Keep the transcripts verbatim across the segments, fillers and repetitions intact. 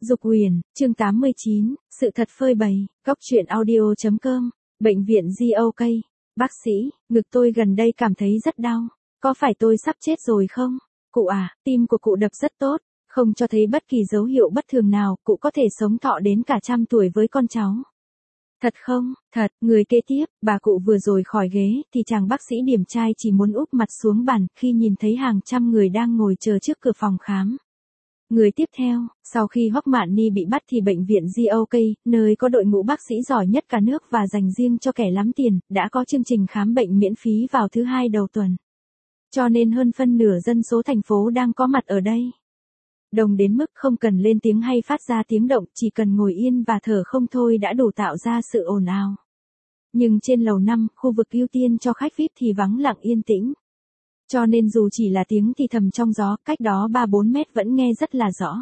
Dục Huyền, chương tám mươi chín, sự thật phơi bày, góc truyện audio chấm com, bệnh viện giê ô ca. Bác sĩ, ngực tôi gần đây cảm thấy rất đau, có phải tôi sắp chết rồi không? Cụ à, tim của cụ đập rất tốt, không cho thấy bất kỳ dấu hiệu bất thường nào, cụ có thể sống thọ đến cả trăm tuổi với con cháu. Thật không? Thật. Người kế tiếp, bà cụ vừa rồi khỏi ghế, thì chàng bác sĩ điển trai chỉ muốn úp mặt xuống bàn khi nhìn thấy hàng trăm người đang ngồi chờ trước cửa phòng khám. Người tiếp theo, sau khi Hoắc Mạn Ni bị bắt thì bệnh viện giê ô ca, nơi có đội ngũ bác sĩ giỏi nhất cả nước và dành riêng cho kẻ lắm tiền, đã có chương trình khám bệnh miễn phí vào thứ hai đầu tuần. Cho nên hơn phân nửa dân số thành phố đang có mặt ở đây. Đông đến mức không cần lên tiếng hay phát ra tiếng động, chỉ cần ngồi yên và thở không thôi đã đủ tạo ra sự ồn ào. Nhưng trên lầu năm, khu vực ưu tiên cho khách vi ai pi thì vắng lặng yên tĩnh. Cho nên dù chỉ là tiếng thì thầm trong gió, cách đó ba bốn mét vẫn nghe rất là rõ.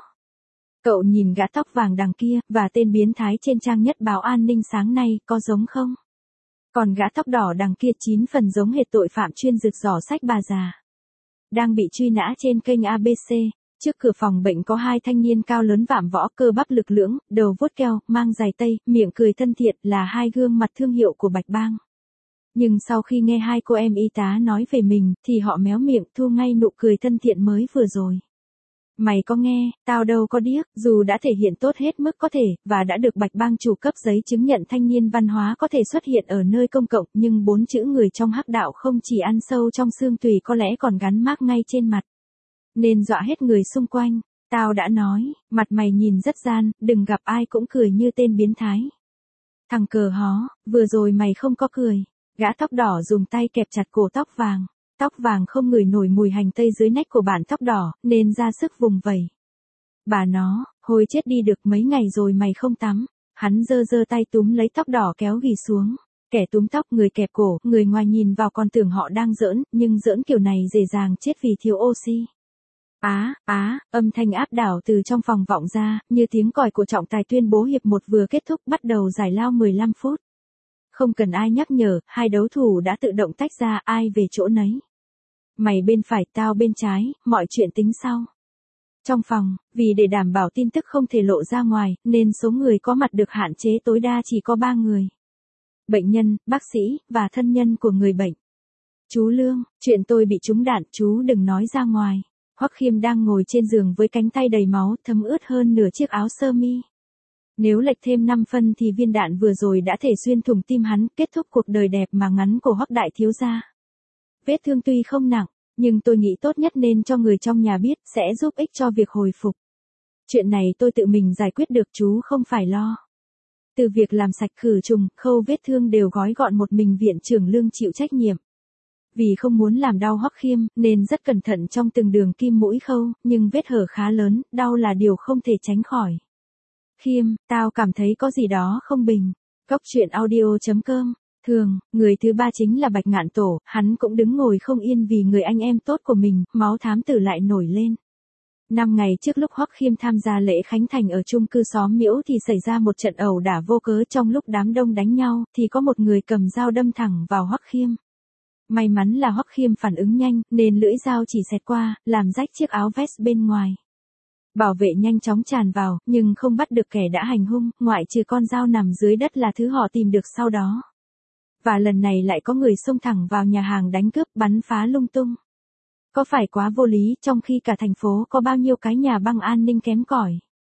Cậu nhìn gã tóc vàng đằng kia, và tên biến thái trên trang nhất báo An ninh sáng nay, có giống không? Còn gã tóc đỏ đằng kia chín phần giống hệt tội phạm chuyên rực rỏ sách bà già. Đang bị truy nã trên kênh a bê xê, trước cửa phòng bệnh có hai thanh niên cao lớn vạm võ, cơ bắp lực lưỡng, đầu vuốt keo, mang giày tây, miệng cười thân thiện, là hai gương mặt thương hiệu của Bạch Bang. Nhưng sau khi nghe hai cô em y tá nói về mình, thì họ méo miệng thu ngay nụ cười thân thiện mới vừa rồi. Mày có nghe, tao đâu có điếc, dù đã thể hiện tốt hết mức có thể, và đã được Bạch Bang chủ cấp giấy chứng nhận thanh niên văn hóa có thể xuất hiện ở nơi công cộng, nhưng bốn chữ người trong hắc đạo không chỉ ăn sâu trong xương tùy có lẽ còn gắn mác ngay trên mặt. Nên dọa hết người xung quanh. Tao đã nói, mặt mày nhìn rất gian, đừng gặp ai cũng cười như tên biến thái. Thằng cờ hó, vừa rồi mày không có cười. Gã tóc đỏ dùng tay kẹp chặt cổ tóc vàng. Tóc vàng không ngửi nổi mùi hành tây dưới nách của bạn tóc đỏ, nên ra sức vùng vẩy. Bà nó, hồi chết đi được mấy ngày rồi mày không tắm. Hắn giơ giơ tay túm lấy tóc đỏ kéo ghì xuống. Kẻ túm tóc, người kẹp cổ, người ngoài nhìn vào còn tưởng họ đang giỡn, nhưng giỡn kiểu này dễ dàng chết vì thiếu oxy. Á, á, âm thanh áp đảo từ trong phòng vọng ra, như tiếng còi của trọng tài tuyên bố hiệp một vừa kết thúc, bắt đầu giải lao mười lăm phút. Không cần ai nhắc nhở, hai đấu thủ đã tự động tách ra, ai về chỗ nấy. Mày bên phải, tao bên trái, mọi chuyện tính sau. Trong phòng, vì để đảm bảo tin tức không thể lộ ra ngoài, nên số người có mặt được hạn chế tối đa chỉ có ba người. Bệnh nhân, bác sĩ, và thân nhân của người bệnh. Chú Lương, chuyện tôi bị trúng đạn, chú đừng nói ra ngoài. Hoắc Khiêm đang ngồi trên giường với cánh tay đầy máu, thấm ướt hơn nửa chiếc áo sơ mi. Nếu lệch thêm năm phân thì viên đạn vừa rồi đã thể xuyên thủng tim hắn, kết thúc cuộc đời đẹp mà ngắn của Hoắc đại thiếu gia. Vết thương tuy không nặng, nhưng tôi nghĩ tốt nhất nên cho người trong nhà biết, sẽ giúp ích cho việc hồi phục. Chuyện này tôi tự mình giải quyết được, chú không phải lo. Từ việc làm sạch khử trùng, khâu vết thương đều gói gọn một mình viện trưởng Lương chịu trách nhiệm. Vì không muốn làm đau Hoắc Khiêm, nên rất cẩn thận trong từng đường kim mũi khâu, nhưng vết hở khá lớn, đau là điều không thể tránh khỏi. Khiêm, tao cảm thấy có gì đó không bình. Góc truyện audio chấm com. Thường, người thứ ba chính là Bạch Ngạn Tổ, hắn cũng đứng ngồi không yên vì người anh em tốt của mình, máu thám tử lại nổi lên. Năm ngày trước lúc Hoắc Khiêm tham gia lễ khánh thành ở chung cư xóm Miễu thì xảy ra một trận ẩu đả vô cớ, trong lúc đám đông đánh nhau, thì có một người cầm dao đâm thẳng vào Hoắc Khiêm. May mắn là Hoắc Khiêm phản ứng nhanh, nên lưỡi dao chỉ xẹt qua, làm rách chiếc áo vest bên ngoài. Bảo vệ nhanh chóng tràn vào, nhưng không bắt được kẻ đã hành hung, ngoại trừ con dao nằm dưới đất là thứ họ tìm được sau đó. Và lần này lại có người xông thẳng vào nhà hàng đánh cướp, bắn phá lung tung. Có phải quá vô lý, trong khi cả thành phố có bao nhiêu cái nhà băng an ninh kém cỏi.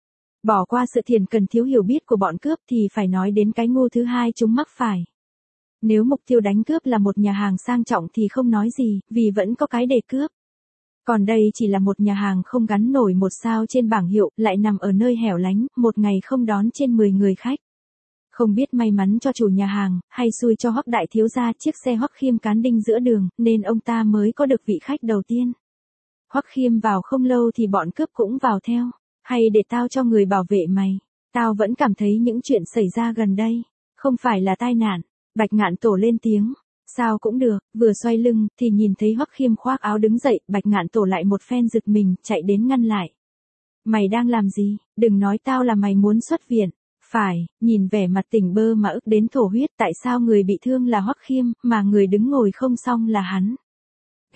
Bỏ qua sự thiền cần thiếu hiểu biết của bọn cướp thì phải nói đến cái ngu thứ hai chúng mắc phải. Nếu mục tiêu đánh cướp là một nhà hàng sang trọng thì không nói gì, vì vẫn có cái để cướp. Còn đây chỉ là một nhà hàng không gắn nổi một sao trên bảng hiệu, lại nằm ở nơi hẻo lánh, một ngày không đón trên mười người khách. Không biết may mắn cho chủ nhà hàng, hay xui cho Hoắc đại thiếu gia, chiếc xe Hoắc Khiêm cán đinh giữa đường, nên ông ta mới có được vị khách đầu tiên. Hoắc Khiêm vào không lâu thì bọn cướp cũng vào theo. Hay để tao cho người bảo vệ mày. Tao vẫn cảm thấy những chuyện xảy ra gần đây không phải là tai nạn. Bạch Ngạn Tổ lên tiếng. Sao cũng được, vừa xoay lưng, thì nhìn thấy Hoắc Khiêm khoác áo đứng dậy, Bạch Ngạn Tổ lại một phen giật mình, chạy đến ngăn lại. Mày đang làm gì? Đừng nói tao là mày muốn xuất viện. Phải, nhìn vẻ mặt tỉnh bơ mà ức đến thổ huyết, tại sao người bị thương là Hoắc Khiêm, mà người đứng ngồi không xong là hắn?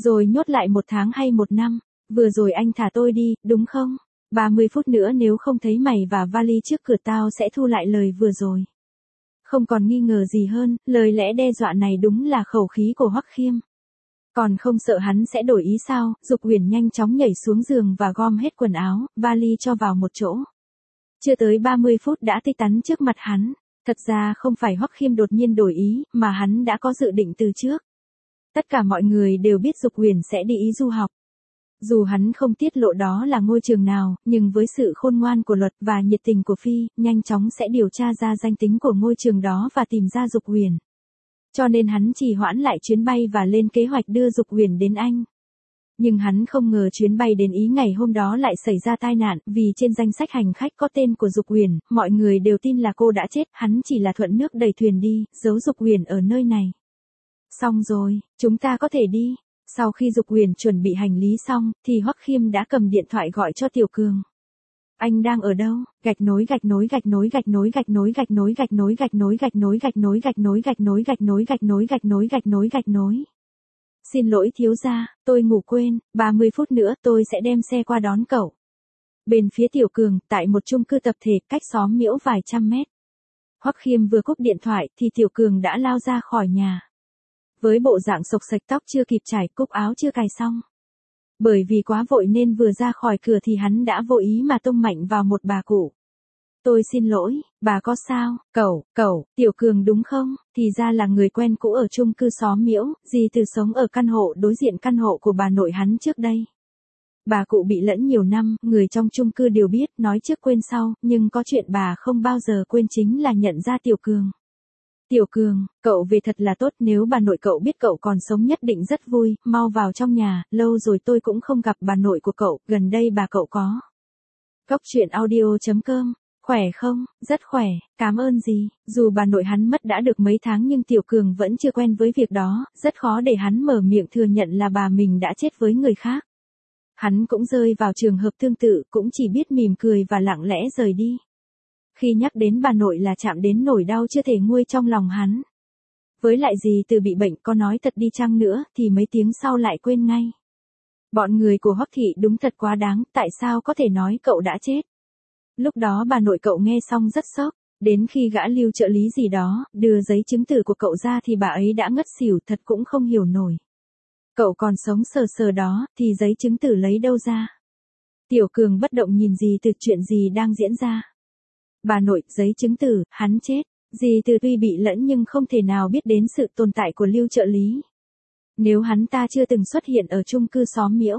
Rồi nhốt lại một tháng hay một năm, vừa rồi anh thả tôi đi, đúng không? ba mươi phút nữa nếu không thấy mày và vali trước cửa tao sẽ thu lại lời vừa rồi. Không còn nghi ngờ gì hơn, lời lẽ đe dọa này đúng là khẩu khí của Hoắc Khiêm. Còn không sợ hắn sẽ đổi ý sao? Dục Huyền nhanh chóng nhảy xuống giường và gom hết quần áo, vali cho vào một chỗ. Chưa tới ba mươi phút đã tê tắn trước mặt hắn. Thật ra không phải Hoắc Khiêm đột nhiên đổi ý, mà hắn đã có dự định từ trước. Tất cả mọi người đều biết Dục Huyền sẽ đi ý du học. Dù hắn không tiết lộ đó là ngôi trường nào, nhưng với sự khôn ngoan của Luật và nhiệt tình của Phi, nhanh chóng sẽ điều tra ra danh tính của ngôi trường đó và tìm ra Dục Huyền. Cho nên hắn trì hoãn lại chuyến bay và lên kế hoạch đưa Dục Huyền đến Anh. Nhưng hắn không ngờ chuyến bay đến Ý ngày hôm đó lại xảy ra tai nạn, vì trên danh sách hành khách có tên của Dục Huyền, mọi người đều tin là cô đã chết, hắn chỉ là thuận nước đẩy thuyền đi, giấu Dục Huyền ở nơi này. Xong rồi, chúng ta có thể đi. Sau khi Dục Huyền chuẩn bị hành lý xong, thì Hoắc Khiêm đã cầm điện thoại gọi cho Tiểu Cường. Anh đang ở đâu? Gạch nối gạch nối gạch nối gạch nối gạch nối gạch nối gạch nối gạch nối gạch nối gạch nối gạch nối gạch nối gạch nối gạch nối gạch nối gạch nối gạch nối. Xin lỗi thiếu gia, tôi ngủ quên, ba mươi phút nữa tôi sẽ đem xe qua đón cậu. Bên phía Tiểu Cường, tại một chung cư tập thể cách xóm Miễu vài trăm mét. Hoắc Khiêm vừa cúp điện thoại thì Tiểu Cường đã lao ra khỏi nhà. Với bộ dạng xộc xệch, tóc chưa kịp chải, cúc áo chưa cài xong. Bởi vì quá vội nên vừa ra khỏi cửa thì hắn đã vô ý mà tông mạnh vào một bà cụ. Tôi xin lỗi, bà có sao? Cậu, cậu, Tiểu Cường đúng không? Thì ra là người quen cũ ở chung cư xóm Miễu, dì Từ sống ở căn hộ đối diện căn hộ của bà nội hắn trước đây. Bà cụ bị lẫn nhiều năm, người trong chung cư đều biết, nói trước quên sau, nhưng có chuyện bà không bao giờ quên chính là nhận ra Tiểu Cường. Tiểu Cường, cậu về thật là tốt, nếu bà nội cậu biết cậu còn sống nhất định rất vui, mau vào trong nhà, lâu rồi tôi cũng không gặp bà nội của cậu, gần đây bà cậu có. Góc truyện audio chấm com, khỏe không? Rất khỏe, cảm ơn dì. Dù bà nội hắn mất đã được mấy tháng nhưng Tiểu Cường vẫn chưa quen với việc đó, rất khó để hắn mở miệng thừa nhận là bà mình đã chết với người khác. Hắn cũng rơi vào trường hợp tương tự, cũng chỉ biết mỉm cười và lặng lẽ rời đi. Khi nhắc đến bà nội là chạm đến nỗi đau chưa thể nguôi trong lòng hắn. Với lại dì Từ bị bệnh, có nói thật đi chăng nữa thì mấy tiếng sau lại quên ngay. Bọn người của Hoắc thị đúng thật quá đáng, tại sao có thể nói cậu đã chết. Lúc đó bà nội cậu nghe xong rất sốc, đến khi gã Lưu trợ lý gì đó đưa giấy chứng tử của cậu ra thì bà ấy đã ngất xỉu, thật cũng không hiểu nổi. Cậu còn sống sờ sờ đó thì giấy chứng tử lấy đâu ra. Tiểu Cường bất động nhìn dì Từ, chuyện gì đang diễn ra. Bà nội, giấy chứng tử, hắn chết. Dì Từ tuy bị lẫn nhưng không thể nào biết đến sự tồn tại của Lưu trợ lý. Nếu hắn ta chưa từng xuất hiện ở chung cư xóm Miễu.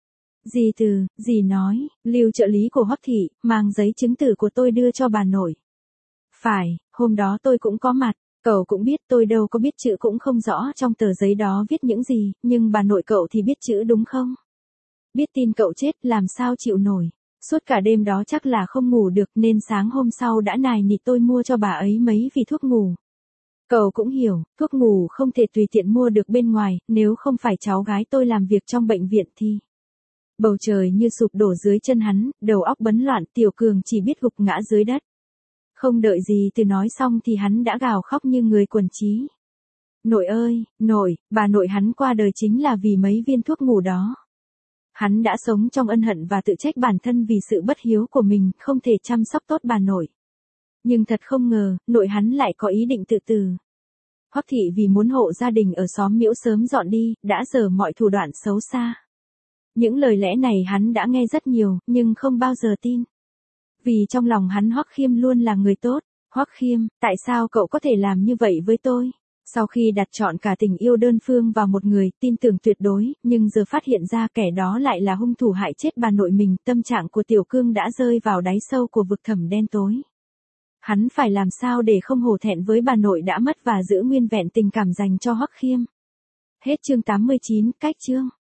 Dì Từ, dì nói, Lưu trợ lý của Hoắc thị, mang giấy chứng tử của tôi đưa cho bà nội. Phải, hôm đó tôi cũng có mặt, cậu cũng biết tôi đâu có biết chữ cũng không rõ trong tờ giấy đó viết những gì, nhưng bà nội cậu thì biết chữ đúng không? Biết tin cậu chết làm sao chịu nổi. Suốt cả đêm đó chắc là không ngủ được nên sáng hôm sau đã nài nỉ tôi mua cho bà ấy mấy vỉ thuốc ngủ. Cậu cũng hiểu, thuốc ngủ không thể tùy tiện mua được bên ngoài, nếu không phải cháu gái tôi làm việc trong bệnh viện thì... Bầu trời như sụp đổ dưới chân hắn, đầu óc bấn loạn, Tiểu Cường chỉ biết gục ngã dưới đất. Không đợi gì Từ nói xong thì hắn đã gào khóc như người quần trí. Nội ơi, nội, bà nội hắn qua đời chính là vì mấy viên thuốc ngủ đó. Hắn đã sống trong ân hận và tự trách bản thân vì sự bất hiếu của mình, không thể chăm sóc tốt bà nội. Nhưng thật không ngờ, nội hắn lại có ý định tự tử. Hoắc thị vì muốn hộ gia đình ở xóm Miễu sớm dọn đi, đã giở mọi thủ đoạn xấu xa. Những lời lẽ này hắn đã nghe rất nhiều, nhưng không bao giờ tin. Vì trong lòng hắn Hoắc Khiêm luôn là người tốt. Hoắc Khiêm, tại sao cậu có thể làm như vậy với tôi? Sau khi đặt trọn cả tình yêu đơn phương vào một người, tin tưởng tuyệt đối, nhưng giờ phát hiện ra kẻ đó lại là hung thủ hại chết bà nội mình, tâm trạng của Tiểu Cương đã rơi vào đáy sâu của vực thẳm đen tối. Hắn phải làm sao để không hổ thẹn với bà nội đã mất và giữ nguyên vẹn tình cảm dành cho Hoắc Khiêm. Hết chương tám mươi chín, cách chương.